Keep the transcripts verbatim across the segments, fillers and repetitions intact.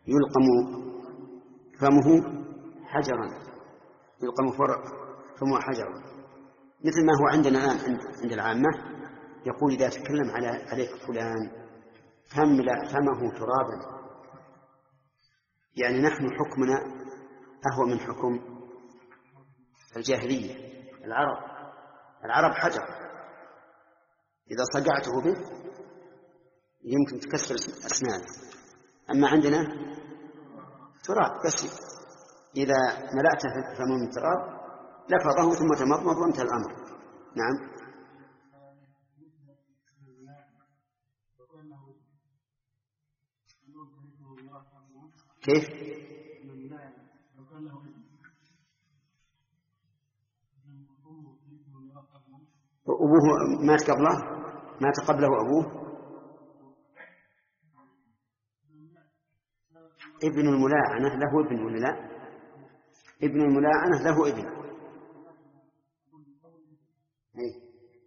يلقم فمه حجرا، يلقم فمه حجرا، مثل ما هو عندنا الآن عند العامة، يقول إذا تكلم على عليك فلان فاملأ فمه ترابا، يعني نحن حكمنا أهو من حكم الجاهلية. العرب العرب حجر إذا صقعته به يمكن تكسر أسنانه، أما عندنا تراب بس، إذا ملأت فمه من تراب لفظه ثم تمضمض وانتهى الأمر. نعم. كيف؟ أبوه مات قبله، مات قبله أبوه. ابن الملاعنة له ابن ولا لا؟ ابن الملاعنة له ابن. أي.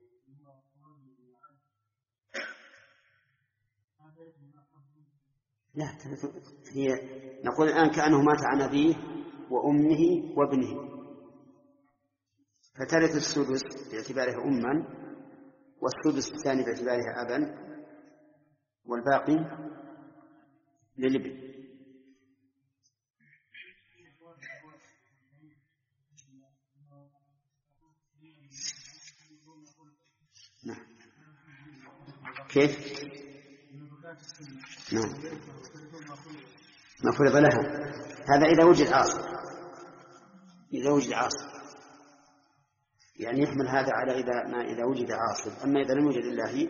لا، هي نقول الآن كأنه مات عن أبيه وأمه وابنه، فترث السدس باعتباره أما، والسدس الثاني باعتباره أبا، والباقي للابن. نعم. كيف؟ نعم. ما فرض لها، هذا إذا وجد عاصر، إذا وجد عاصر يعني يحمل هذا على إذا ما إذا وجد عاصر، أما إذا لم يوجد إلا هي.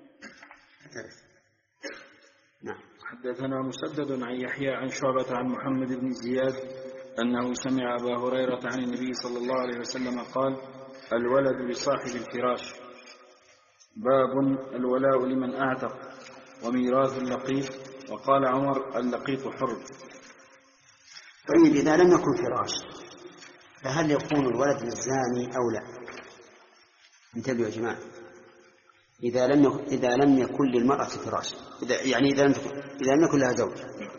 نعم. حدثنا مسدد عن يحيى عن شعبة عن محمد بن زياد أنه سمع أبا هريرة عن النبي صلى الله عليه وسلم قال: الولد لصاحب الفراش. باب الولاء لمن أعتق وميراث اللقيط. وقال عمر: اللقيط حر. طيب، إذا لم يكن فراش فهل يكون الولد للزاني أو لا؟ انتبهوا يا جماعة، إذا لم يكن إذا لم يكن للمرأة فراش، إذا يعني إذا لم تكن إذا لم يكن لها زوج،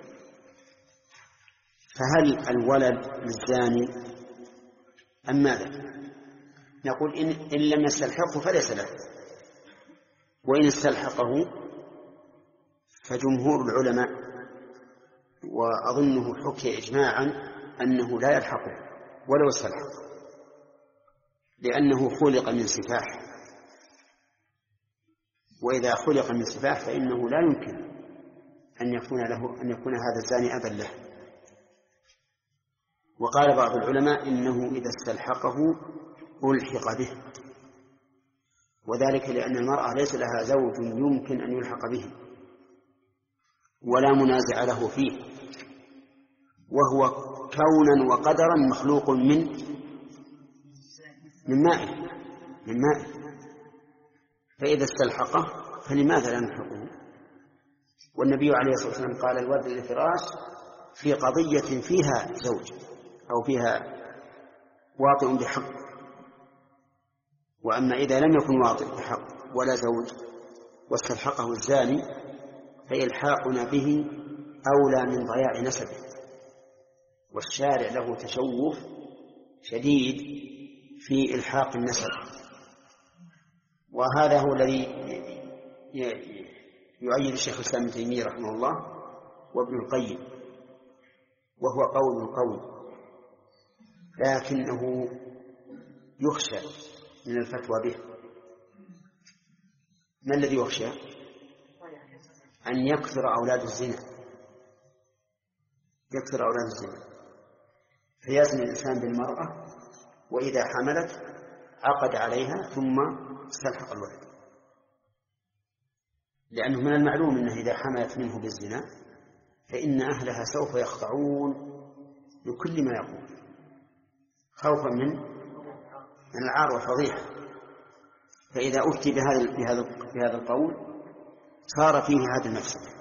فهل الولد للزاني أم ماذا؟ نقول إن, إن لم يستلحقه فليس له، وإن استلحقه فجمهور العلماء وأظنه حكي إجماعا أنه لا يلحقه ولو استلحق، لأنه خلق من سفاح، وإذا خلق من سفاح فإنه لا يمكن أن يكون له أن يكون هذا الزاني أبا له. وقال بعض العلماء إنه إذا استلحقه ألحق به، وذلك لأن المرأة ليس لها زوج يمكن أن يلحق به ولا منازع له فيه، وهو كونا وقدرا مخلوق من من ماء من ماء فإذا استلحقه فلماذا لا نلحقه؟ والنبي عليه الصلاة والسلام قال: الولد للفراش في قضية فيها زوج أو فيها واطئ بحق. وأما إذا لم يكن واطئ بحق ولا زوج واستلحقه الزاني فإلحاقنا به أولى من ضياع نسبه، والشارع له تشوف شديد في إلحاق النسب. وهذا هو الذي يؤيد الشيخ الإسلام ابن تيمية رحمه الله وابن القيم، وهو قول القول، لكنه يخشى من الفتوى به. ما الذي يخشى؟ أن يكثر أولاد الزنا، يكثر أولاد الزنا فيزني الإنسان بالمرأة، وإذا حملت عقد عليها ثم استلحق الولد، لأنه من المعلوم أنه إذا حملت منه بالزنا فإن أهلها سوف يخضعون لكل ما يقول خوفا من من العار والفضيحة. فإذا أفتي بهذا بهذا بهذا القول صار فيه هذا المفسدة.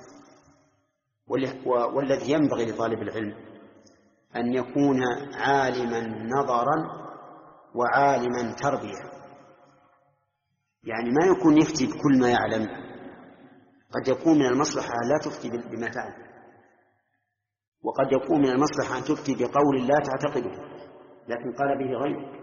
والذي ينبغي لطالب العلم أن يكون عالما نظرا وعالما تربية، يعني ما يكون يفتي بكل ما يعلم، قد يكون من المصلحة لا تفتي بما تعلم، وقد يكون من المصلحة أن تفتي بقول لا تعتقده لكن قال به غيرك.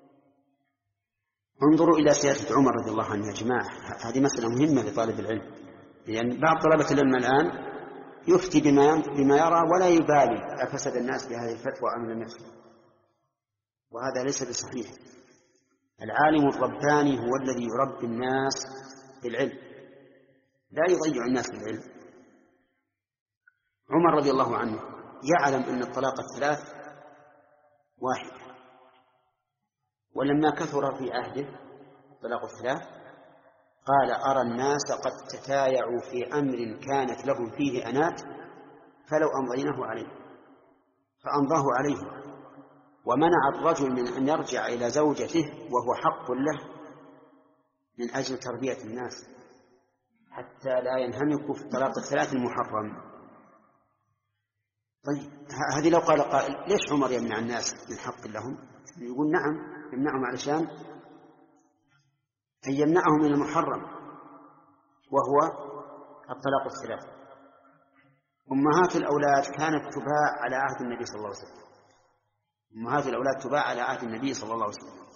انظروا إلى سياسة عمر رضي الله عنه يا جماعة، هذه مسألة مهمة لطالب العلم، لأن يعني بعض طلبة العلم الآن يفتي بما بما يرى ولا يبالي أفسد الناس بهذه الفتوى أم لم يفسد، وهذا ليس بصحيح. العالم الرباني هو الذي يربي الناس بالعلم، لا يضيع الناس بالعلم. عمر رضي الله عنه يعلم أن الطلاق الثلاث واحد، ولما كثر في عهده الطلاق الثلاث قال أرى الناس قد تتايعوا في أمر كانت لهم فيه أنات فلو أمضيناه عليه، فأمضاه عليه، ومنع الرجل من أن يرجع إلى زوجته وهو حق له من أجل تربية الناس حتى لا ينهمكوا في الطلاق الثلاث المحرم. طيب هذه لو قال قائل ليش عمر يمنع الناس من حق لهم؟ يقول نعم يمنعهم علشان أن يمنعهم من المحرم وهو الطلاق الثلاث. أمهات الأولاد كانت تباع على عهد النبي صلى الله عليه وسلم، أمهات الأولاد تباع على عهد النبي صلى الله عليه وسلم.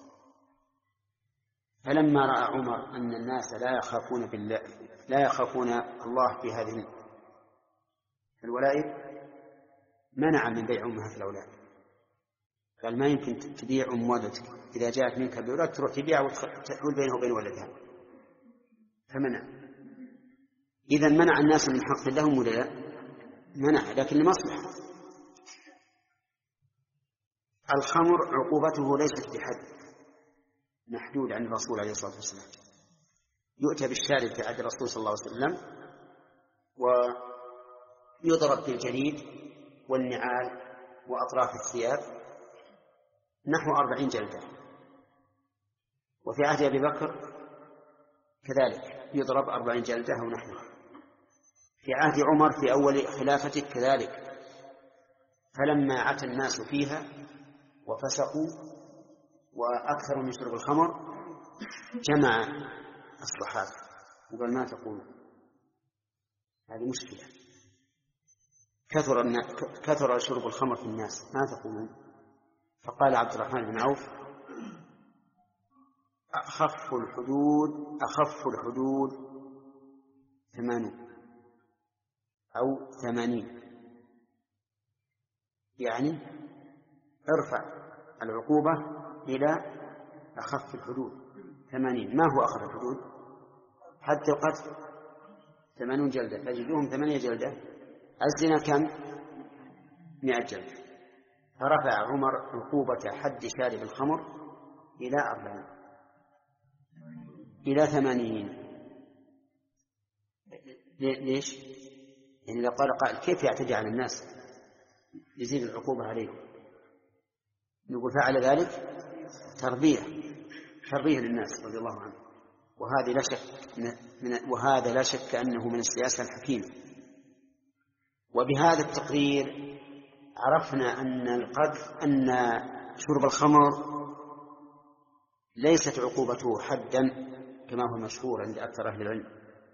فلما رأى عمر أن الناس لا يخافون بالله لا يخافون الله في هذه الولائد منع من بيع أمهات الأولاد، قال ما يمكن تبيع أم ولدك إذا جاءت منك بأولاد تروح تبيع وتحول بينه وبين ولدها، فمنع. إذا منع الناس من حق لهم ولا لا؟ منع، لكن لمصلحة. الخمر عقوبته ليست بحد محدود عن الرسول عليه الصلاة والسلام، يؤتى بالشارب في عهد الرسول صلى الله عليه وسلم ويضرب بالجليد والنعال وأطراف الثياب نحو أربعين جلدة، وفي عهد أبي بكر كذلك يضرب أربعين جلدة أو نحوها، في عهد عمر في أول خلافته كذلك. فلما عتى الناس فيها وفسقوا وأكثروا من شرب الخمر جمع الصحابة وقال ما تقولون، هذه مشكلة، كثر كثر شرب الخمر في الناس ما تقولون؟ فقال عبد الرحمن بن عوف أخف الحدود أخف الحدود ثمانون أو ثمانين، يعني ارفع العقوبة إلى أخف الحدود ثمانين. ما هو أخف الحدود؟ حد القتل ثمانون جلدة، فجدوهم ثمانية جلدة. الزنا كم؟ مئة جلدة. فرفع عمر عقوبة حد شارب الخمر إلى أربعين إلى ثمانين. ليش؟ يعني لو قال قائل كيف يعتدي على الناس يزيد العقوبة عليهم؟ نقول فعل ذلك تربية تربية للناس رضي الله عنه، وهذا لا شك من وهذا لا شك أنه من السياسة الحكيمة. وبهذا التقرير عرفنا أن القذف أن شرب الخمر ليست عقوبته حدا كما هو مشهور عند أكثر أهل العلم،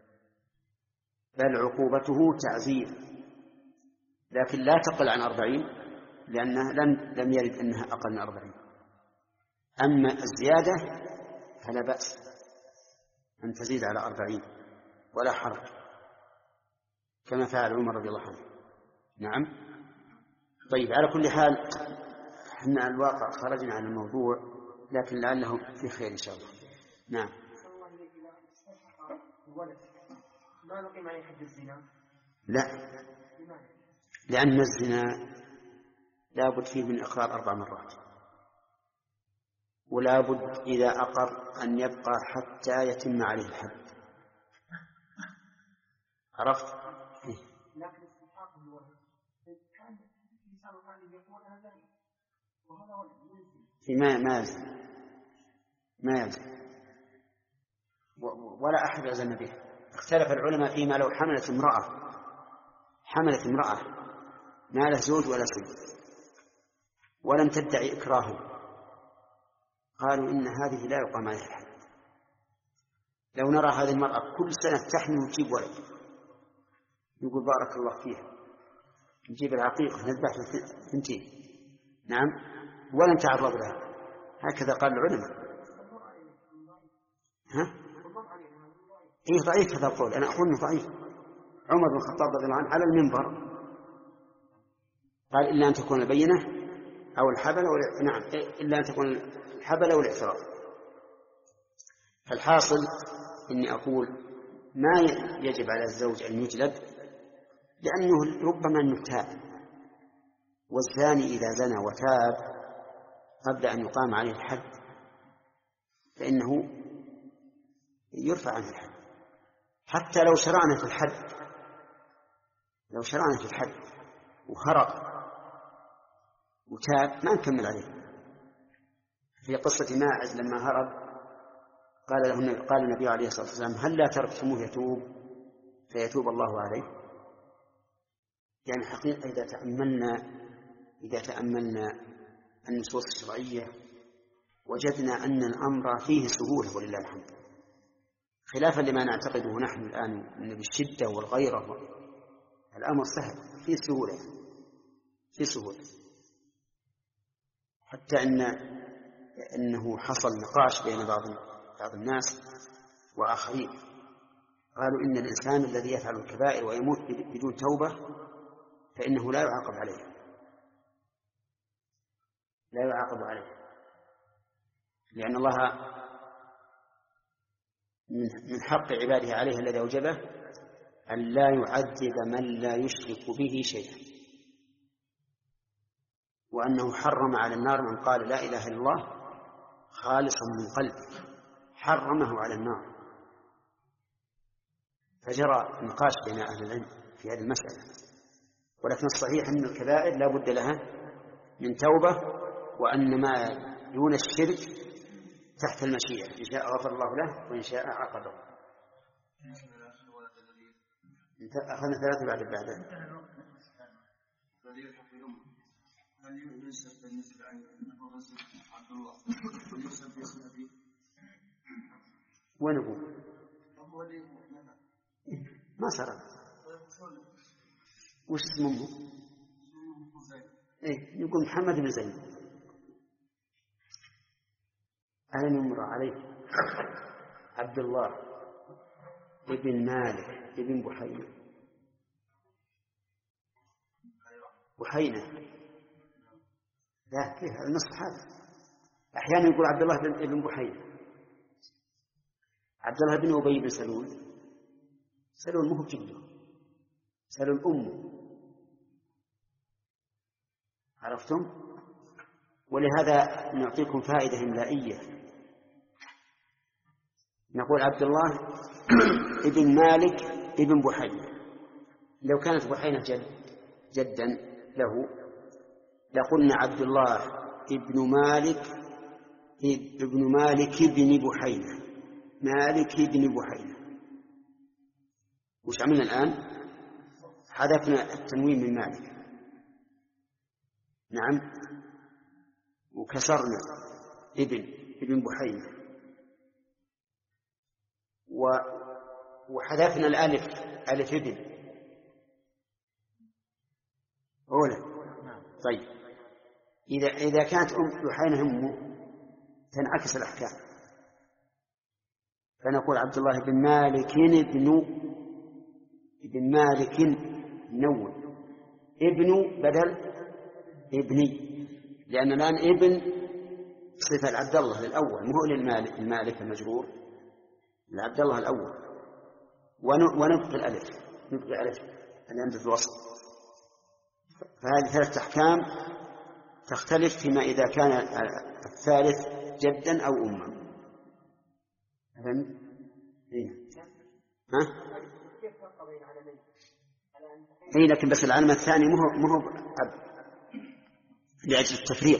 بل عقوبته تعزير، لكن لا تقل عن أربعين لأنه لم لم يرد أنها أقل من أربعين. أما الزيادة فلا بأس أن تزيد على أربعين ولا حرج كما فعل عمر رضي الله عنه. نعم. طيب على كل حال احنا الواقع خرجنا عن الموضوع، لكن لعله في خير إن شاء الله. نعم. ما نقيم عليه حد الزنا؟ لا، لأن الزنا لا بد فيه من إقرار أربع مرات، ولا بد إذا أقر أن يبقى حتى يتم عليه الحد. عرفت؟ لكن استحقاق الولد كان الإنسان الغالب يقول أنا ذلك وهذا ولد ما ما يلزم ما يلزم ولا أحد يلزم به. اختلف العلماء فيما لو حملت امرأة حملت امرأة ما له زوج ولا سيد ولم تدعي إكراها، قالوا إن هذه لا يقام عليها الحد. لو نرى هذه المرأة كل سنة تحمل وتجيب ولد نقول بارك الله فيها، نجيب العقيقة نذبح ثنتين. نعم، ولا نتعرض لها، هكذا قال العلماء. ها؟ إيه ضعيف هذا القول، أنا أقول إنه ضعيف. عمر بن الخطاب رضي الله عنه على المنبر قال إلا أن تكون البينة أو الحبل أو نعم إلا أن تكون الحبل أو الاعتراض. فالحاصل إني أقول ما يجب على الزوج أن يجلد، لأنه ربما أنه تاب، والزاني إذا زنى وتاب قبل أن يقام عليه الحد فإنه يرفع عنه الحد. حتى لو شرعنا في الحد لو شرعنا في الحد وخرق وتاب ما نكمل عليه. في قصة ماعز لما هرب قال له قال النبي عليه الصلاة والسلام هل لا تركتموه يتوب فيتوب الله عليه؟ يعني حقيقة إذا تأملنا إذا تأملنا النصوص الشرعية وجدنا أن الأمر فيه سهولة ولله الحمد، خلافا لما نعتقده نحن الآن أن بالشدة والغيرة. الأمر سهل، فيه سهولة فيه سهولة حتى أن أنه حصل نقاش بين بعض بعض الناس وآخرين قالوا إن الإنسان الذي يفعل الكبائر ويموت بدون توبة فإنه لا يعاقب عليه لا يعاقب عليه لأن الله من حق عباده عليه الذي أوجبه أن لا يعذب من لا يشرك به شيئا، وأنه حرم على النار من قال لا إله إلا الله خالصا من قلبه، حرمه على النار. فجرى نقاش بين أهل العلم في هذه المسألة، ولكن الصحيح أن الكبائر لا بد لها من توبة، وأن ما دون الشرك تحت المشيئة، إن شاء غفر الله له وإن شاء عاقبه. أخذنا ثلاثة بعد البعدين. هل يوسف بالنسبة أنه رزق عبد الله يوسف يسمى به؟ وين هو؟ ما سرق. وش اسمه؟ إيه يقول محمد بن زيد. أنا نمر عليه عبد الله ابن مالك ابن بحينة بحينة لا كيف النص هذا أحيانا يقول عبد الله بن ابن بحينة. عبد الله بن أبي بن سلول سلول مو جده، سلول أمه، عرفتم؟ ولهذا نعطيكم فائدة إملائية، نقول عبد الله ابن مالك ابن بحينة. لو كانت بحينة جد جدا له لقلنا عبد الله ابن مالك ابن مالك ابن بحينة، مالك ابن بحينة. وش عملنا الآن؟ حذفنا التنوين من مالك، نعم، وكسرنا ابن ابن بحينة، وحذفنا الألف ألف ابن أولى. طيب إذا إذا كانت أم بحينة أمه تنعكس الأحكام، فنقول عبد الله بن مالك ابن ابن مالك نون ابن بدل ابني، لأن الآن ابن صفة العبد الله الأول مو للمالك المالك المجرور، العبد الله الأول، ونبقي الألف نبقي ألف الهمزة الوصل. فهذه ثلاثة أحكام تختلف فيما إذا كان الثالث جدا أو أما. فهمت؟ إيه. ها؟ إيه لكن بس العلم الثاني مو مو أب لأجل التفريق.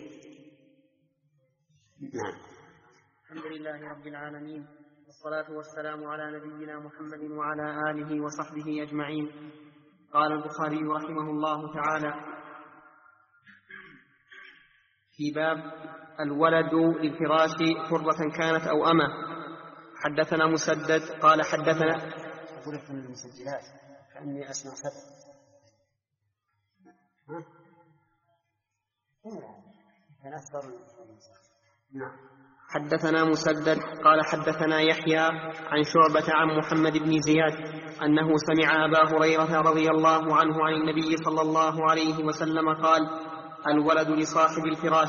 نعم. الحمد لله رب العالمين، والصلاة والسلام على نبينا محمد وعلى آله وصحبه أجمعين. قال البخاري رحمه الله تعالى في باب الولد للفراش حرة كانت أو أمة. حدثنا مسدد قال حدثنا أقول لك من المسجلات كأني أسمع سبب حدثنا مسدد قال حدثنا يحيى عن شعبة عن محمد بن زياد أنه سمع أبا هريرة رضي الله عنه عن النبي صلى الله عليه وسلم قال: الولد لصاحب الفراش.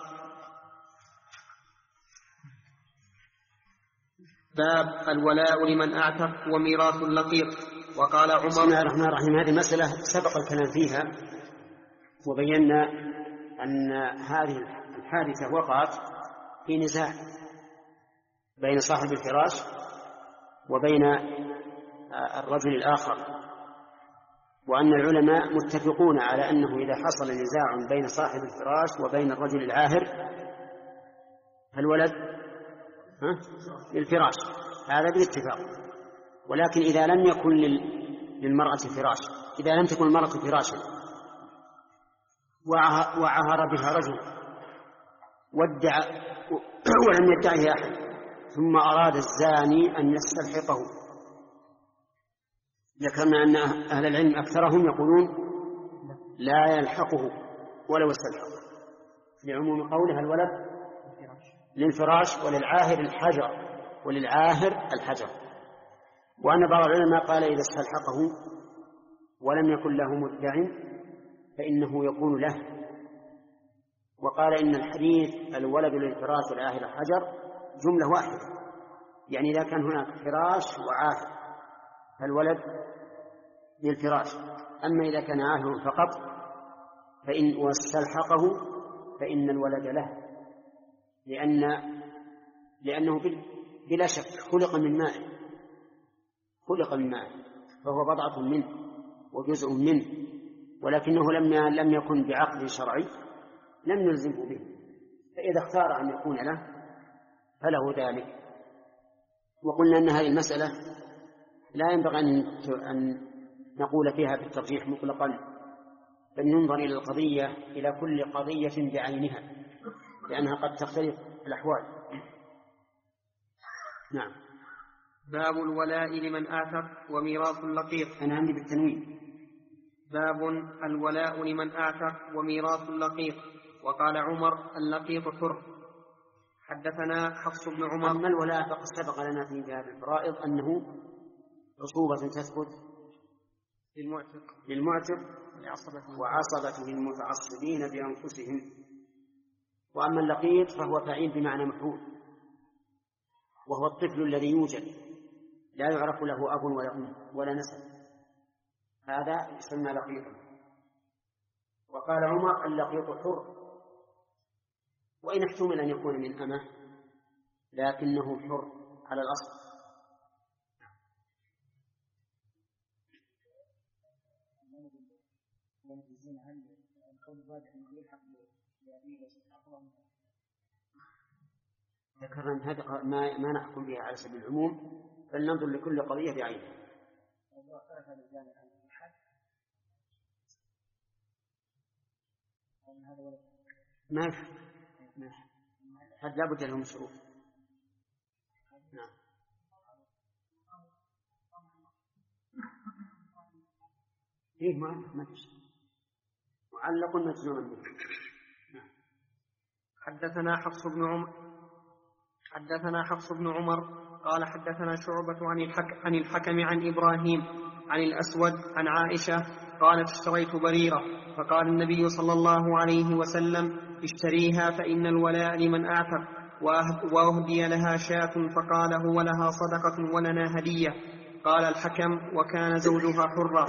باب الولاء لمن أعتق وميراث اللقيط. وقال عمر: بسم الله الرحمن الرحيم. هذه مسألة سبق الكلام فيها وبينا أن هذه الحادثة وقعت في نزاع بين صاحب الفراش وبين الرجل الآخر، وأن العلماء متفقون على أنه إذا حصل نزاع بين صاحب الفراش وبين الرجل العاهر فالولد للفراش، هذا بالاتفاق. ولكن إذا لم يكن للمرأة فراش، إذا لم تكن المرأة فراشا وعهر بها رجل وادعى ولم يدعه أحد، ثم أراد الزاني أن يستلحقه، ذكرنا أن أهل العلم أكثرهم يقولون لا يلحقه ولو استلحق، لعموم قولها الولد للفراش وللعاهر الحجر وللعاهر الحجر. وأن بعض العلماء قال إذا استلحقه ولم يكن له مدع فإنه يكون له، وقال إن الحديث الولد للفراش والعاهر الحجر جملة واحدة، يعني إذا كان هناك فراش وعاهر فالولد للفراش، أما إذا كان عاهر فقط فإن واستلحقه فإن الولد له، لأن لأنه بلا شك خلق من ماء، خلق من ماء فهو بضعة منه وجزء منه، ولكنه لم لم يكن بعقد شرعي لم نلزمه به، فإذا اختار أن يكون له فله ذلك. وقلنا أن هذه المسألة لا ينبغي أن نقول فيها بالترجيح مطلقا، بل ننظر إلى القضية إلى كل قضية بعينها، لأنها قد تختلف الأحوال. نعم. باب الولاء لمن آثر وميراث اللقيط. أنا عندي بالتنوين. باب الولاء لمن آثر وميراث اللقيط. وقال عمر: اللقيط حر. حدثنا حفص بن عمر. أما الولاء فقد سبق لنا في باب الفرائض أنه عصوبة تثبت للمعتق للمعتق وعصبته المتعصبين بأنفسهم. وأما اللقيط فهو فعيل بمعنى مفعول، وهو الطفل الذي يوجد لا يعرف له أب ولا أم ولا نسب، هذا يسمى لقيطا. وقال عمر: اللقيط حر، وإن احتمل أن يكون من أمه لكنه حر على الأصل. ذكرنا هذا ما ما نحكم بها على سبيل العموم، بل ننظر لكل قضية بعينها. ما هذا لا بد له من شروط. نعم. فيه معلق معلق مجزوم به. حدثنا حفص بن عمر حدثنا حفص بن عمر قال حدثنا شعبة عن الحكم عن الحكم عن إبراهيم عن الأسود عن عائشة قالت: اشتريت بريرة، فقال النبي صلى الله عليه وسلم: اشتريها فإن الولاء لمن أعتق، وأهدي لها شاة، فقال: هو لها صدقة ولنا هدية. قال الحكم: وكان زوجها حرا.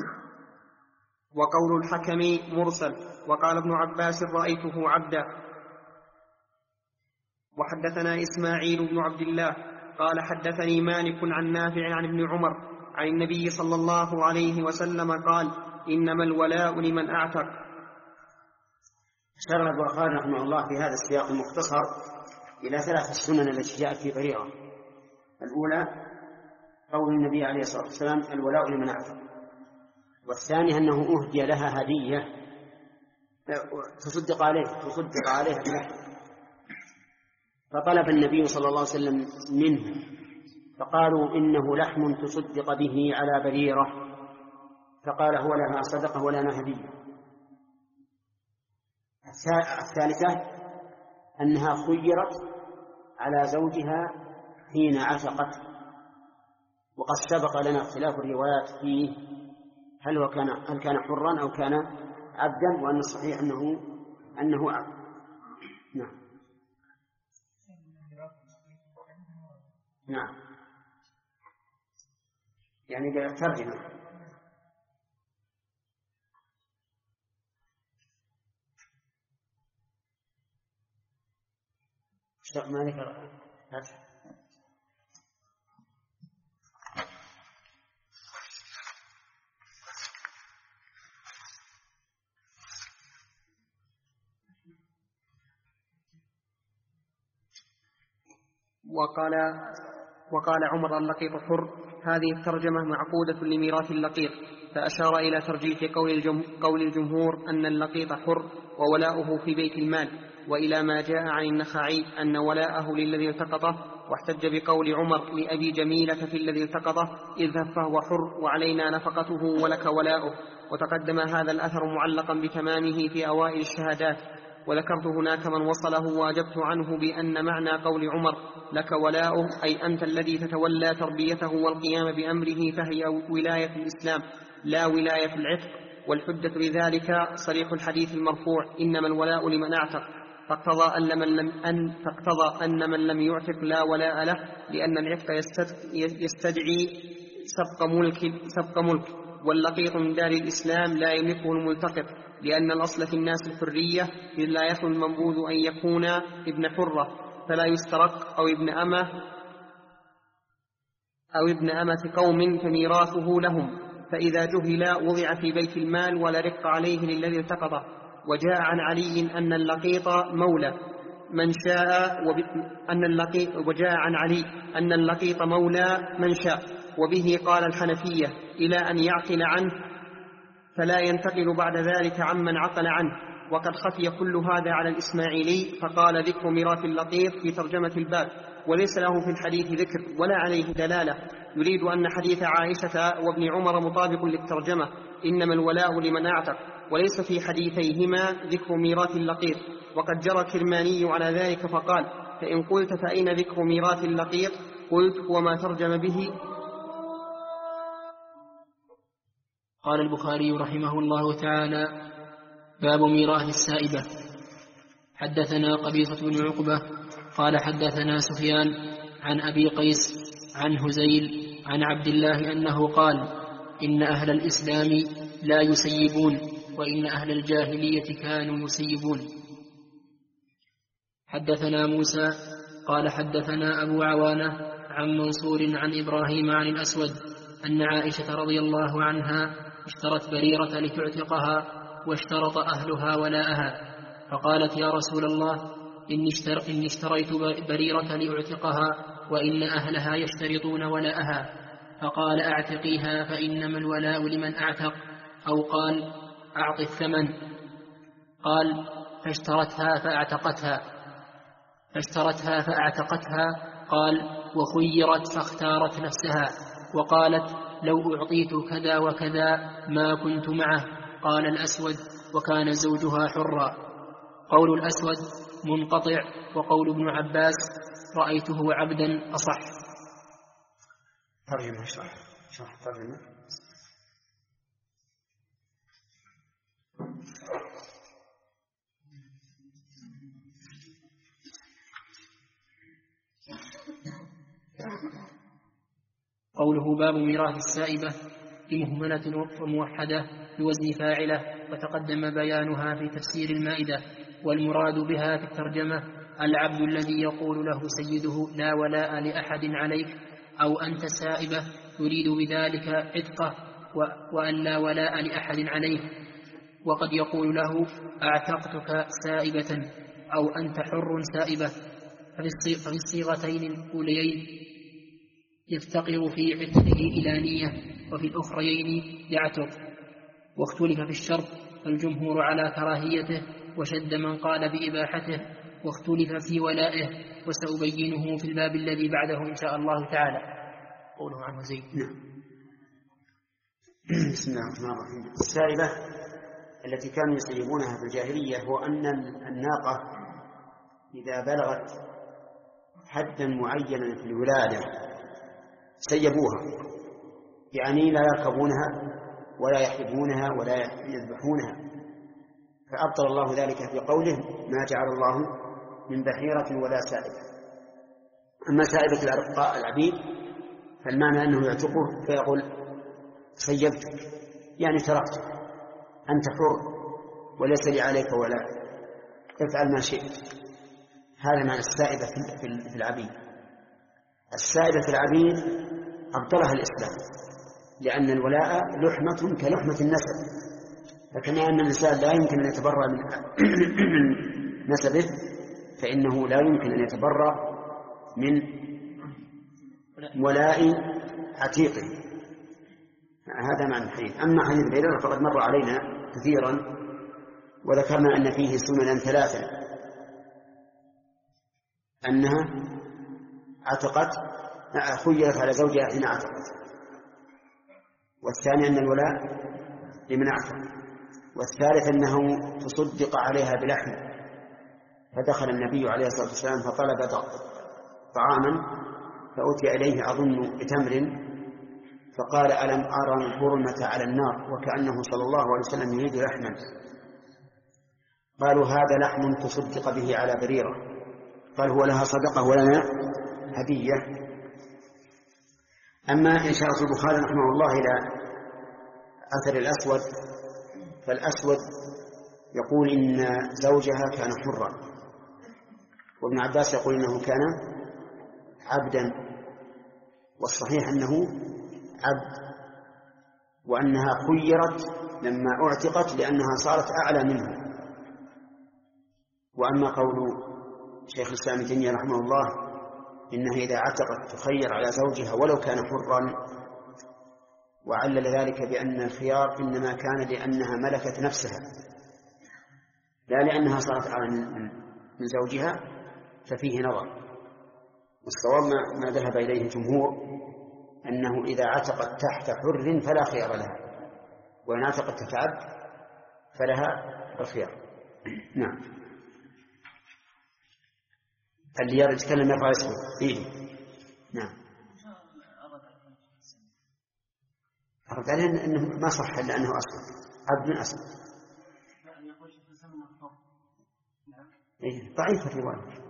وقول الحكم مرسل. وقال ابن عباس: رأيته عبدا. وحدثنا إسماعيل بن عبد الله قال حدثني مالك عن نافع عن ابن عمر عن النبي صلى الله عليه وسلم قال: إنما الولاء لمن أعتق. شرع البخاري رحمه الله في هذا السياق المختصر إلى ثلاث السنن التي جاءت في بريرة. الأولى قول النبي عليه الصلاة والسلام: الولاء لمن أعتق. والثانية أنه أهدي لها هدية تصدق عليه تصدق عليها بلحم، فطلب النبي صلى الله عليه وسلم منه، فقالوا: إنه لحم تصدق به على بريرة، فقال: هو لها صدقة ولنا هدية. الثالثة أنها خيرت على زوجها حين عتقت، وقد سبق لنا اختلاف الروايات فيه هل هو كان هل كان حرا أو كان عبدا، وأن الصحيح أنه أنه عبد. نعم نعم يعني ترجمة. ما ذكر وقال وقال عمر اللقيط حر. هذه الترجمة معقودة لميراث اللقيط، فأشار إلى ترجيح قول, الجم قول الجمهور أن اللقيط حر وولاؤه في بيت المال، وإلى ما جاء عن النخعي أن ولاءه للذي التقطه، واحتج بقول عمر لأبي جميلة في الذي التقطه: اذهب فهو حر وعلينا نفقته ولك ولاؤه. وتقدم هذا الأثر معلقا بتمامه في أوائل الشهادات، وذكرت هناك من وصله وأجبت عنه بأن معنى قول عمر لك ولاؤه أي أنت الذي تتولى تربيته والقيام بأمره، فهي ولاية الإسلام لا ولاية العتق. والحجة لذلك صريح الحديث المرفوع إنما الولاء لمن أعتق، فاقتضى أن من لم, أن فاقتضى أن من لم يعتق لا ولاء له، لأن العتق يستدعي سبق ملك, سبق ملك واللقيط من دار الإسلام لا يملكه الملتقط، لأن الأصل في الناس الحرية، إذ لا يخلو المنبوذ أن يكون ابن حرة فلا يسترق، أو ابن أمة أو ابن أمة قوم فميراثه لهم، فإذا جهل وضع في بيت المال ولا رق عليه للذي التقطه. وجاء عن علي أن اللقيط مولى من شاء أن اللقيط وجاء عن علي أن اللقيط مولى من شاء، وبه قال الحنفية إلى أن يعقل عنه، فلا ينتقل بعد ذلك عمن عقل عنه. وقد خفي كل هذا على الإسماعيلي، فقال ذكر ميراث اللقيط في ترجمة الباب، وليس له في الحديث ذكر ولا عليه دلالة. يريد أن حديث عائشة وابن عمر مطابق للترجمة إنما الولاء لمن أعتق، وليس في حديثيهما ذكر ميراث اللقيط. وقد جرى الكرماني على ذلك فقال: فإن قلت فأين ذكر ميراث اللقيط؟ قلت هو ما ترجم به. قال البخاري رحمه الله تعالى: باب ميراث السائبة. حدثنا قبيصة بن عقبة قال حدثنا سفيان عن أبي قيس عن هزيل عن عبد الله أنه قال: إن أهل الإسلام لا يسيبون، وإن أهل الجاهلية كانوا يسيبون. حدثنا موسى قال حدثنا أبو عوانة عن منصور عن إبراهيم عن الأسود أن عائشة رضي الله عنها اشترت بريرة لتعتقها، واشترط أهلها ولاءها، فقالت: يا رسول الله، إني, اشتر إني اشتريت بريرة لأعتقها، وإن أهلها يشترطون ولاءها. فقال: أعتقيها فإنما الولاء لمن أعتق، أو قال: أعط الثمن. قال: فاشترتها فأعتقتها فاشترتها فأعتقتها قال: وخيرت فاختارت نفسها، وقالت: لو أعطيت كذا وكذا ما كنت معه. قال الأسود: وكان زوجها حرا. قول الأسود منقطع، وقول ابن عباس رأيته عبدا أصح. ترجمة شرح شرح ترجمة. قوله باب ميراث السائبة بمهملة وموحدة بوزن فاعلة، وتقدم بيانها في تفسير المائدة. والمراد بها في الترجمة العبد الذي يقول له سيده: لا ولاء لأحد عليك، أو أنت سائبة، يريد بذلك عتقه وأن لا ولاء لأحد عليه. وقد يقول له: أعتقتك سائبة، أو أنت حر سائبة. ففي الصيغتين الأوليين يفتقر في عتقه إلى نية، وفي الأخريين يعتق. واختلف في الشرط، فالجمهور على كراهيته، وشد من قال بإباحته، واختلف في ولائه، وسأبينه في الباب الذي بعده إن شاء الله تعالى. قوله عنه زيد. نعم. بسم الله الرحمن الرحيم. السائبة التي كانوا يصيبونها في الجاهلية هو أن الناقة إذا بلغت حدا معينا في الولادة سيبوها، يعني لا يركبونها ولا يحلبونها ولا يذبحونها، فأبطل الله ذلك في قوله ما جعل الله من بحيرة ولا سائبة. أما سائبة الأرقاء العبيد فالمعنى أنه يعتقه فيقول سيبتك، يعني تركتك، أنت حر وليس لي عليك ولا، افعل ما شئت. هذا معنى السائبة في العبيد. السائبة في العبيد أبطلها الإسلام، لأن الولاء لحمة كلحمة النسب، فكما أن الإنسان لا يمكن أن يتبرأ من نسبه فإنه لا يمكن أن يتبرأ من ولاء عتيقه. هذا معنى الحديث. أما حديث بريرة فقد مر علينا كثيرا، وذكرنا أن فيه سننا ثلاثة: أنها عتقت خيرت على زوجها حين عتقت، والثاني أن الولاء لمن عتق، والثالث أنه تصدق عليها بلحم. فدخل النبي عليه الصلاة والسلام فطلب طعاما فأتي إليه أظن بتمر، فقال ألم أرى البرمة على النار وكأنه صلى الله عليه وسلم يريد لحما. قالوا هذا لحم تصدق به على بريرة. قال هو لها صدقة ولنا هدية. أما إشارة البخاري رحمه الله إلى أثر الأسود، فالأسود يقول إن زوجها كان حرا، وابن عباس يقول إنه كان عبدا، والصحيح أنه عبد، وأنها خيرت لما اعتقت لأنها صارت أعلى منه. وأما قول شيخ الإسلام ابن تيمية رحمه الله إنها إذا عتقت تخير على زوجها ولو كان حرا، وعلل ذلك بأن الخيار إنما كان لأنها ملكت نفسها لا لأنها صارت أعلى من زوجها، ففيه نظر. والصواب ما ذهب إليه الجمهور أنه إذا عتقت تحت حر فلا خيار لها، وإن عتقت تحت عبد فلها الخيار. نعم. اللي يتكلم يرفع اسمه إيده. نعم. أردت عليه أنه ما صح إلا أنه أصل عبد من أصل. إيه ضعيف الرواية.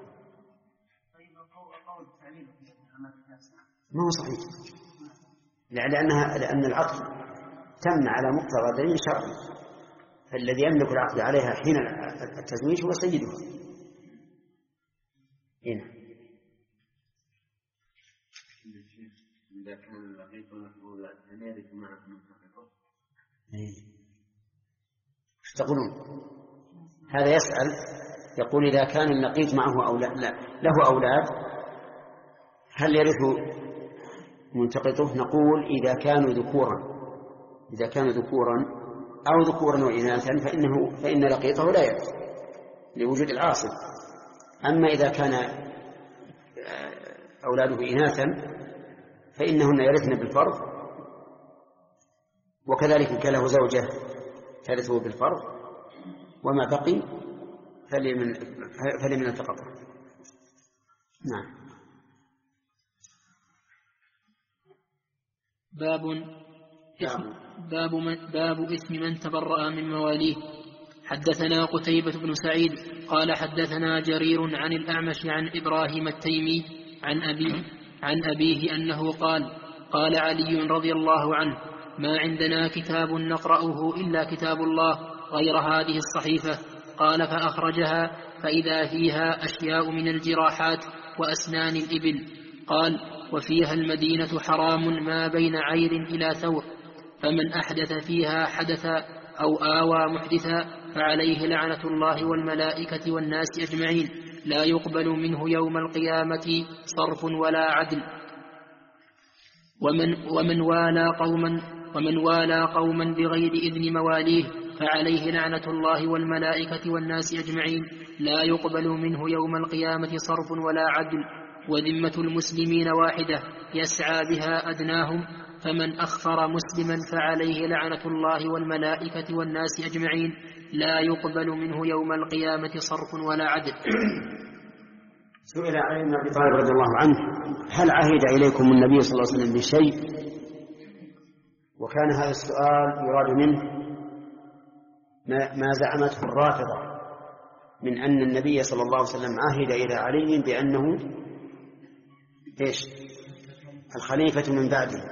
ما هو صحيح، لأنها لأن العقد تم على مقتضى دليل شرعي، فالذي يملك العقد عليها حين التزويج هو سيدها. هنا إذا كان اللقيط مفعول هل يرث معه منتقطه؟ ايش تقولون؟ هذا يسأل يقول إذا كان اللقيط معه أولاد له أولاد هل يرث منتقطه؟ نقول إذا كانوا ذكورا إذا كانوا ذكورا أو ذكورا وإناثا فإنه فإن لقيطه لا يرث لوجود العاصب. أما إذا كان أولاده إناثا فإنهن يرثن بالفرض، وكذلك إن كان له زوجة ترثه بالفرض، وما بقي فلمن فلمن التقطه. نعم. باب اسم باب من باب اسم من تبرأ من مواليه. حدثنا قتيبة بن سعيد قال حدثنا جرير عن الأعمش عن إبراهيم التيمي عن أبيه عن أبيه أنه قال قال علي رضي الله عنه ما عندنا كتاب نقرأه إلا كتاب الله غير هذه الصحيفة. قال فأخرجها فإذا فيها أشياء من الجراحات وأسنان الإبل. قال وفيها المدينة حرام ما بين عير إلى ثور، فمن أحدث فيها حدثا أو آوى محدثا فعليه لعنة الله والملائكة والناس أجمعين، لا يقبل منه يوم القيامة صرف ولا عدل. ومن, ومن والى قوما ومن والى قوما بغير إذن مواليه فعليه لعنة الله والملائكة والناس أجمعين، لا يقبل منه يوم القيامة صرف ولا عدل. وذمة المسلمين واحدة يسعى بها أدناهم، فمن أخفر مسلما فعليه لعنة الله والملائكة والناس أجمعين لا يقبل منه يوم القيامة صرف ولا عدل. سئل علي بن أبي طالب رضي الله عنه: هل عهد إليكم النبي صلى الله عليه وسلم بشيء؟ وكان هذا السؤال يراد منه ما زعمته الرافضة من أن النبي صلى الله عليه وسلم عهد إلى علي بأنه إيش؟ الخليفة من بعده،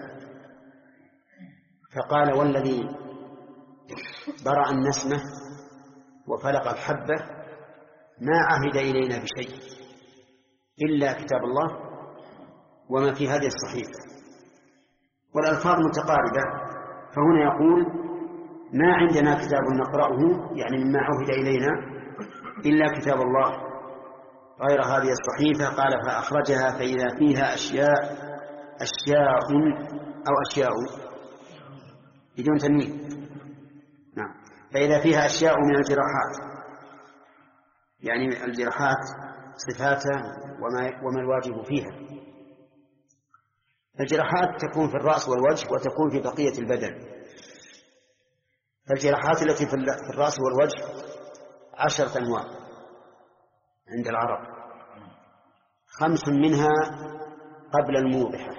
فقال: والذي برأ النسمة وفلق الحبة ما عهد إلينا بشيء إلا كتاب الله وما في هذه الصحيفة. والألفاظ متقاربة، فهنا يقول: ما عندنا كتاب نقرأه، يعني مما عهد إلينا، إلا كتاب الله غير هذه الصحيفة. قال: فأخرجها فإذا فيها أشياء أشياء أو أشياء بدون تنوين، نعم، فإذا فيها أشياء من الجراحات، يعني الجراحات صفاتها وما, وما الواجب فيها. الجراحات تكون في الرأس والوجه وتكون في بقية البدن. فالجراحات التي في الرأس والوجه عشرة أنواع عند العرب، خمس منها قبل الموضحة،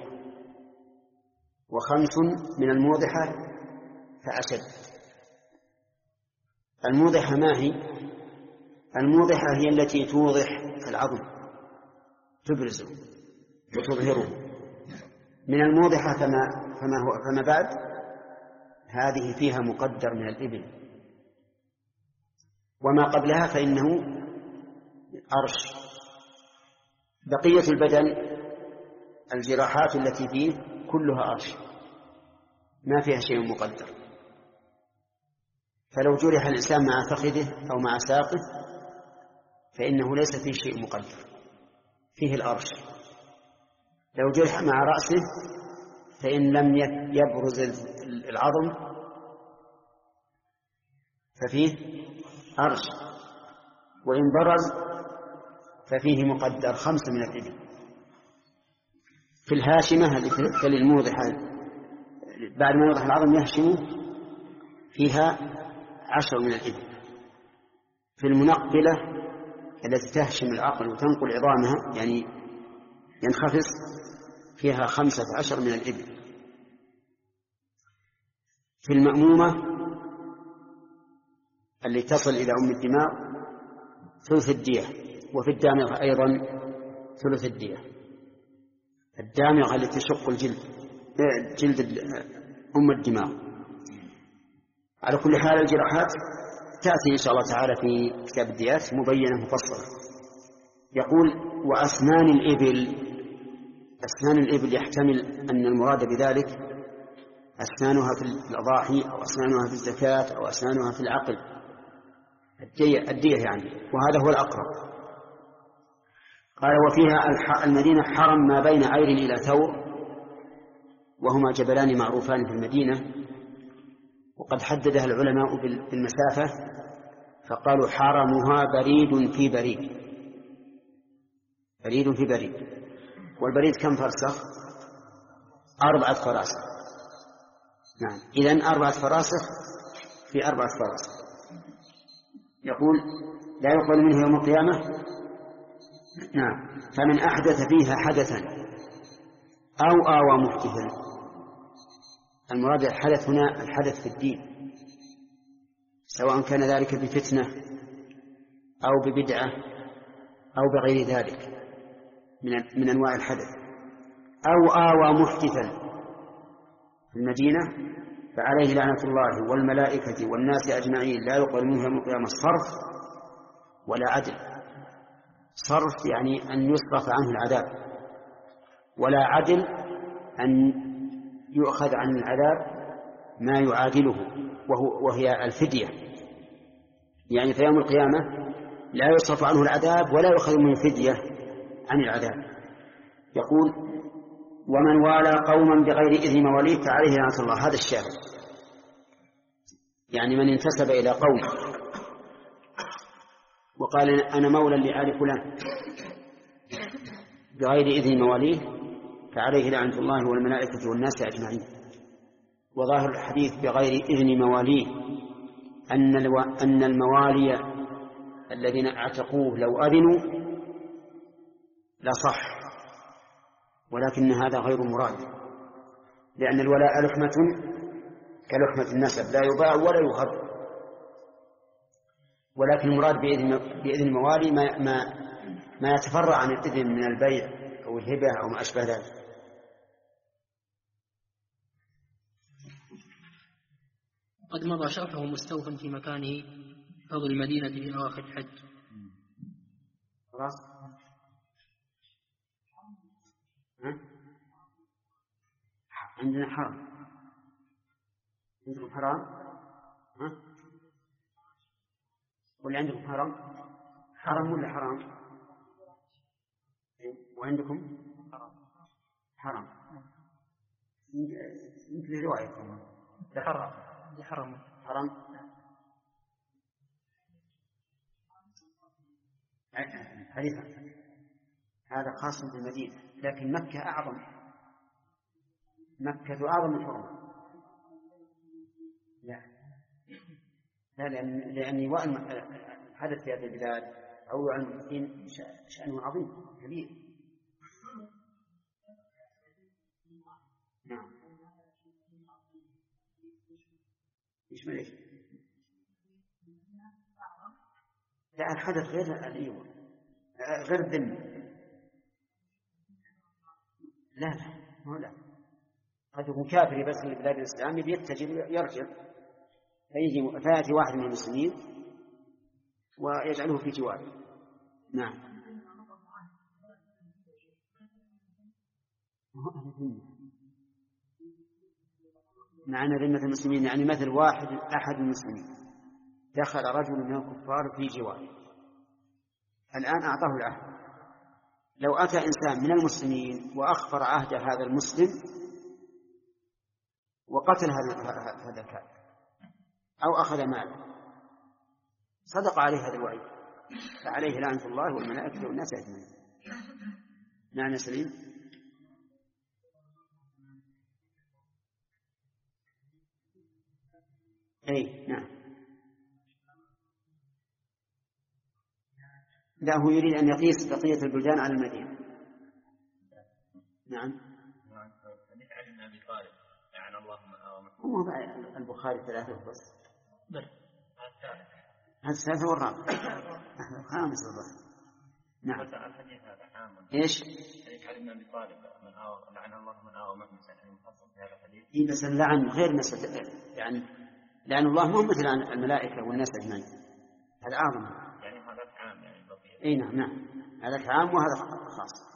وخمس من الموضحة فأشد. الموضحة ما هي؟ الموضحة هي التي توضح العظم، تبرزه وتظهره. من الموضحة فما, فما, هو فما بعد، هذه فيها مقدر من الإبل، وما قبلها فإنه أرش. بقية البدن الجراحات التي فيه كلها أرش، ما فيها شيء مقدر. فلو جرح الإنسان مع فخذه أو مع ساقه فإنه ليس فيه شيء مقدر، فيه الأرش. لو جرح مع رأسه فإن لم يبرز العظم ففيه أرش، وإن برز ففيه مقدر خمسة من الإبل. في الهاشمة في الموضحة بعد ما يوضح العظم يهشم فيها عشر من الإبل. في المنقبلة التي تهشم العقل وتنقل عظامها يعني ينخفض فيها خمسة عشر من الإبل. في المأمومة اللي تصل إلى أم الدماغ ثلث الدية. وفي الدامغة أيضا ثلث الدية. الدامغة التي تشق الجلد جلد أم الدماغ. على كل حال الجراحات تأتي إن شاء الله تعالى في كتاب الديات مبينة مفصلة. يقول: وأسنان الإبل. أسنان الإبل يحتمل أن المراد بذلك أسنانها في الأضاحي أو أسنانها في الزكاة أو أسنانها في العقل، الدية, الدية يعني، وهذا هو الأقرب. قال: وفيها المدينة حرم ما بين عير إلى ثور، وهما جبلان معروفان في المدينة، وقد حددها العلماء بالمسافة فقالوا: حرمها بريد في بريد. بريد في بريد. والبريد كم فرسخ؟ أربعة فراسخ. نعم، إذن أربعة فراسخ في أربعة فراسخ. يقول: لا يقبل منه يوم القيامة. نعم، فمن أحدث فيها حدثا أو آوى محدثا. المراد الحدث هنا الحدث في الدين، سواء كان ذلك بفتنة أو ببدعة أو بغير ذلك من من أنواع الحدث. أو آوى محدثا في المدينة فعليه لعنة الله والملائكة والناس أجمعين لا يقبل منه يوم القيامة صرف ولا عدل. صرف يعني أن يصرف عنه العذاب، ولا عدل أن يؤخذ عن العذاب ما يعادله وهو وهي الفدية. يعني في يوم القيامة لا يصرف عنه العذاب ولا يؤخذ منه فدية عن العذاب. يقول: ومن والى قوما بغير إذن مواليه فعليه لعنة الله. هذا الشاهد، يعني من انتسب إلى قوم وقال أنا مولى لآل فلان بغير إذن مواليه فعليه لعنة الله والملائكة والناس أجمعين. وظاهر الحديث بغير إذن مواليه أن أن الموالي الذين اعتقوه لو أذنوا لصح، ولكن هذا غير مراد، لأن الولاء لحمة كلحمة النسب لا يباع ولا يغر، ولكن المراد بإذن, بإذن الموالي ما, ما, ما يتفرع عن الإذن من البيع أو الهبة أو ما أشبه ذلك. قد مضى شرحه مستوفا في مكانه فضل المدينة في أواخر الحج. خلاص. عندنا حرم، عندكم حرام؟ ها؟ ولا عندكم حرام؟ حرام ولا حرام؟ وعندكم حرام؟ يمكن رواية حرام حرام حرام. حديثا هذا خاص بالمدينة، لكن مكة أعظم، مكة أعظم الحرمة. لا لا لأن لأن حدث في هذه البلاد أو عن المسلمين شأنه عظيم كبير. نعم. إيش مليش؟ لا الحدث غير الأيوة غير الذمة. لا لا هو لا، قد يكون كافر بس في بلاد الإسلام يتجر يرجع فيجي فيأتي واحد من المسلمين ويجعله في جواره. نعم. معنى ذمة المسلمين يعني مثل واحد أحد المسلمين دخل رجل من الكفار في جواره، الآن أعطاه العهد، لو أتى إنسان من المسلمين وأخفر عهد هذا المسلم وقتل هذا الكافر أو أخذ ماله صدق عليه هذا الوعيد، فعليه لعنة الله والملائكة والناس أجمعين. نعم سليم. أي نعم. لا هو يريد أن يقيس بقية البلدان على المدينة. نعم. هو البخاري ثلاثة بس. هذا الثالث والرابع. الخامس والرابع. نعم. إيش؟ إيه بس اللعن غير مسألة يعني لأن الله مو مثل الملائكة والناس أجمعين، هذا أعظم. يعني هذا عام يعني بقية. إيه نعم نعم هذا عام وهذا خاص.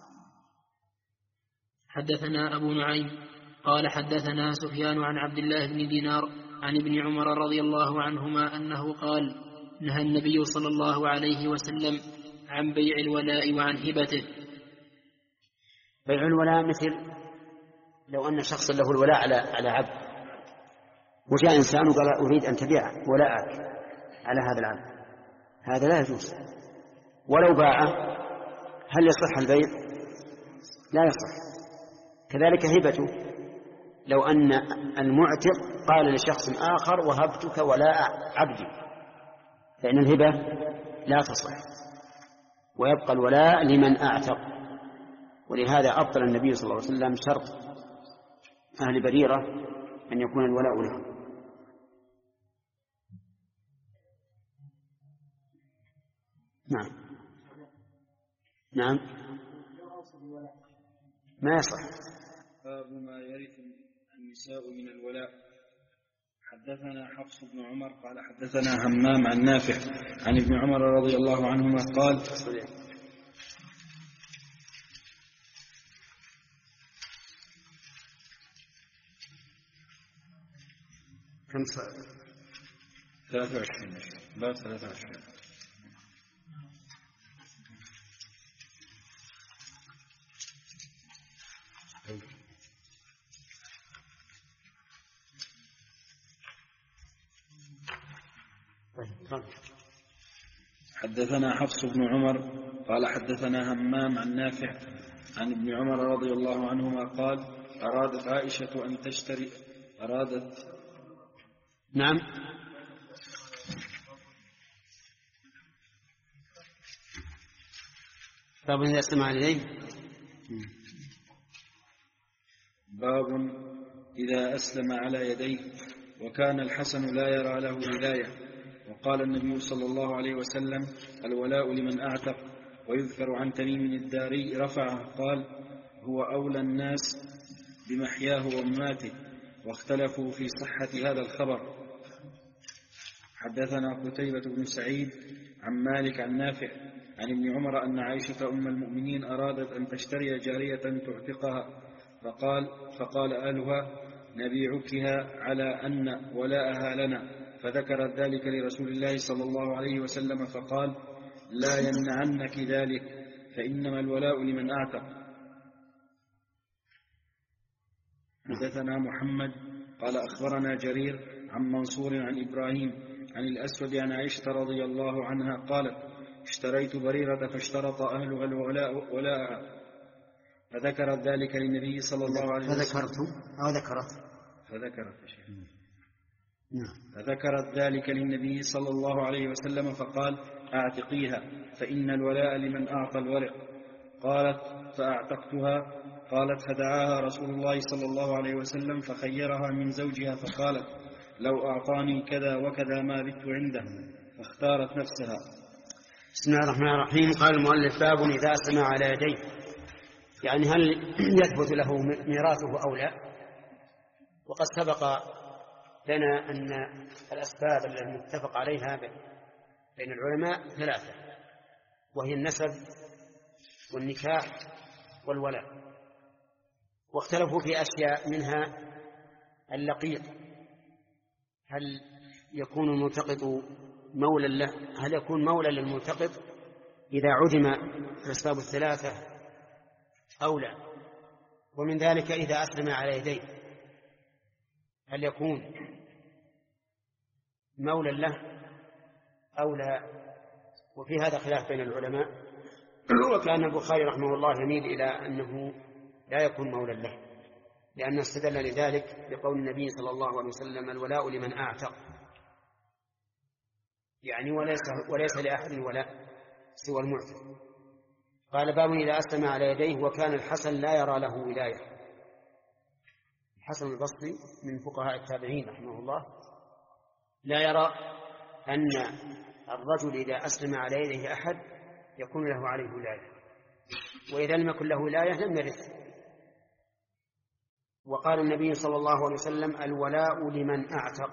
حدثنا أبو نعيم قال حدثنا سفيان عن عبد الله بن دينار عن ابن عمر رضي الله عنهما أنه قال نهى النبي صلى الله عليه وسلم عن بيع الولاء وعن هبته. بيع الولاء مثل لو أن شخص له الولاء على على عبد وجاء إنسان وقال أريد أن تبيع ولاءك على هذا العبد، هذا لا يجوز. ولو باعه هل يصح البيع؟ لا يصح. كذلك هبته، لو أن المعتق قال لشخص آخر وهبتك ولاء عبدي، فإن الهبة لا تصح ويبقى الولاء لمن أعتق. ولهذا أبطل النبي صلى الله عليه وسلم شرط أهل بريرة أن يكون الولاء لهم. نعم نعم ما يصح. باب ما يرث النساء من الولاء. حدثنا حفص بن عمر قال حدثنا همام عن نافع عن ابن عمر رضي الله عنهما قال كم صار؟ ثلاثة وعشرين باب ثلاثة وعشرين. حدثنا حفص بن عمر قال حدثنا همام عن نافع عن ابن عمر رضي الله عنهما قال أرادت عائشة أن تشتري أرادت نعم. باب إذا استمع إليه. باب إذا أسلم على يديه وكان الحسن لا يرى له ولاية. وقال النبي صلى الله عليه وسلم: الولاء لمن أعتق. ويذكر عن تميم الداري رفعه قال: هو أولى الناس بمحياه ومماته. واختلفوا في صحة هذا الخبر. حدثنا قتيبة بن سعيد عن مالك عن نافع عن ابن عمر أن عائشة أم المؤمنين أرادت أن تشتري جارية تعتقها، فقال فقال أهلها: نبيعكها على أن ولاءها لنا. فذكرت ذلك لرسول الله صلى الله عليه وسلم فقال: لا يمنعنك ذلك، فإنما الولاء لمن أعتق. حدثنا محمد قال أخبرنا جرير عن منصور عن إبراهيم عن الأسود عن عائشة رضي الله عنها قالت: اشتريت بريرة فاشترط أهلها الولاء ولاء، فذكرت ذلك للنبي صلى الله عليه وسلم. فذكرت أو ذكرت فذكرت نعم. فذكرت ذلك للنبي صلى الله عليه وسلم فقال: أعتقيها، فإن الولاء لمن أعطى الورق. قالت: فأعتقتها. قالت: فدعاها رسول الله صلى الله عليه وسلم فخيرها من زوجها فقالت: لو أعطاني كذا وكذا ما بت عنده، فاختارت نفسها. بسم الله الرحمن الرحيم. قال المؤلف: باب إذا أسلم على يديه، يعني هل يثبت له ميراثه أو لا؟ وقد سبق لنا أن الأسباب المتفق عليها بين العلماء ثلاثة، وهي النسب والنكاح والولاء. واختلفوا في أشياء منها اللقيط، هل يكون الملتقط مولا له، هل يكون مولا للملتقط إذا عدم الأسباب الثلاثة أو لا؟ ومن ذلك إذا أسلم على يديه، هل يكون مولا له أو لا؟ وفي هذا خلاف بين العلماء، وكان البخاري رحمه الله يميل إلى أنه لا يكون مولا له، لأن استدل لذلك بقول النبي صلى الله عليه وسلم: الولاء لمن أعتق، يعني وليس, وليس لأحد ولاء سوى المعتق. قال: باب إذا أسلم على يديه وكان الحسن لا يرى له ولاية. الحسن البصري من فقهاء التابعين رحمه الله لا يرى أن الرجل إذا أسلم على يديه أحد يكون له عليه ولاية، وإذا لم يكن له ولاية لم يرث. وقال النبي صلى الله عليه وسلم: الولاء لمن أعتق،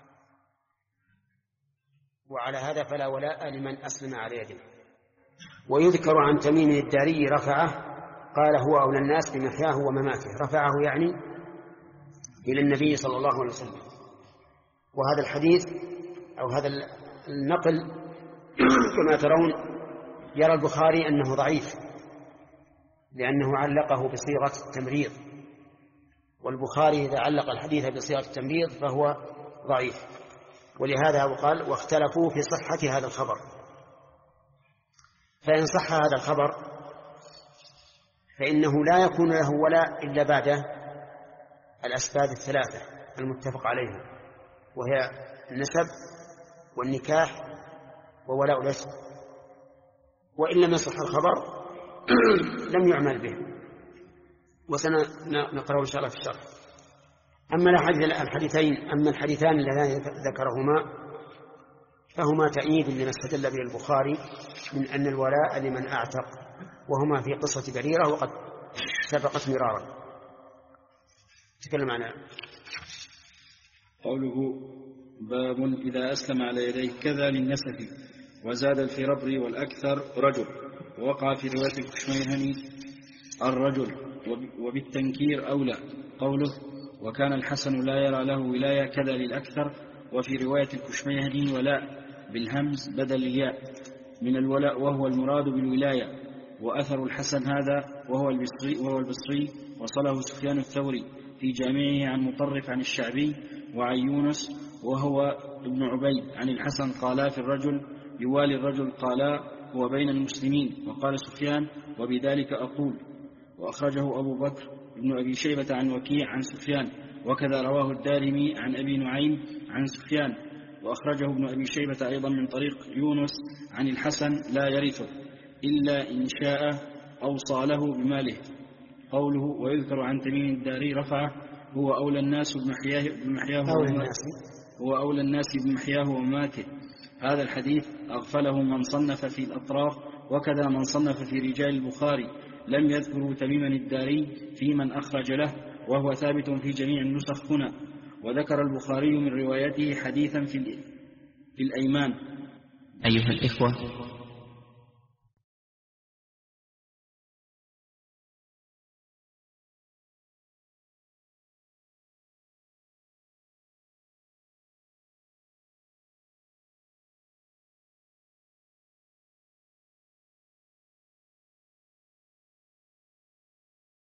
وعلى هذا فلا ولاء لمن أسلم على يده. ويذكر عن تميم الداري رفعه قال: هو أولى الناس بمحياه ومماته. رفعه يعني إلى النبي صلى الله عليه وسلم. وهذا الحديث أو هذا النقل كما ترون يرى البخاري أنه ضعيف، لأنه علقه بصيغة التمريض، والبخاري إذا علق الحديث بصيغة التمريض فهو ضعيف. ولهذا وقال: واختلفوا في صحة هذا الخبر. فإن صح هذا الخبر فإنه لا يكون له ولاء إلا بعد الأسباب الثلاثة المتفق عليها، وهي النسب والنكاح وولاء الاسم. وإن لم يصح الخبر لم يعمل به، وسنقرأ إن شاء الله في الشرح. أما الحديثين أما الحديثان اللذان ذكرهما فهما تأييد لما استدل به البخاري من أن الولاء لمن أعتق، وهما في قصة بريرة وقد سبقت مرارا. تكلم عنها. قوله: باب إذا أسلم على يديه كذا للنسب. وزاد الفربري والأكثر رجل، ووقع في رواية الكشميهني الرجل، وبالتنكير أولى. قوله: وكان الحسن لا يرى له ولاية كذا للأكثر. وفي رواية الكشميهني ولاء بالهمز بدل الياء من الولاء، وهو المراد بالولاية. وأثر الحسن هذا وهو البصري, وهو البصري وصله سفيان الثوري في جامعه عن مطرف عن الشعبي وعن يونس وهو ابن عبيد عن الحسن قالا في الرجل يوالي الرجل قالا هو بين المسلمين. وقال سفيان: وبذلك أقول. وأخرجه أبو بكر ابن أبي شيبة عن وكيع عن سفيان وكذا رواه الدارمي عن أبي نعيم عن سفيان، وأخرجه ابن أبي شيبة أيضا من طريق يونس عن الحسن لا يرثه إلا إن شاء أوصى له بماله. قوله ويذكر عن تميم الداري رفعه هو أولى الناس بمحياه, بمحياه هو أولى الناس بمحياه ومماته. هذا الحديث أغفله من صنف في الأطراف، وكذا من صنف في رجال البخاري لم يذكروا تميما الداري في من أخرج له، وهو ثابت في جميع النسخ هنا. وذكر البخاري من روايته حديثا في الأيمان. أيها الإخوة،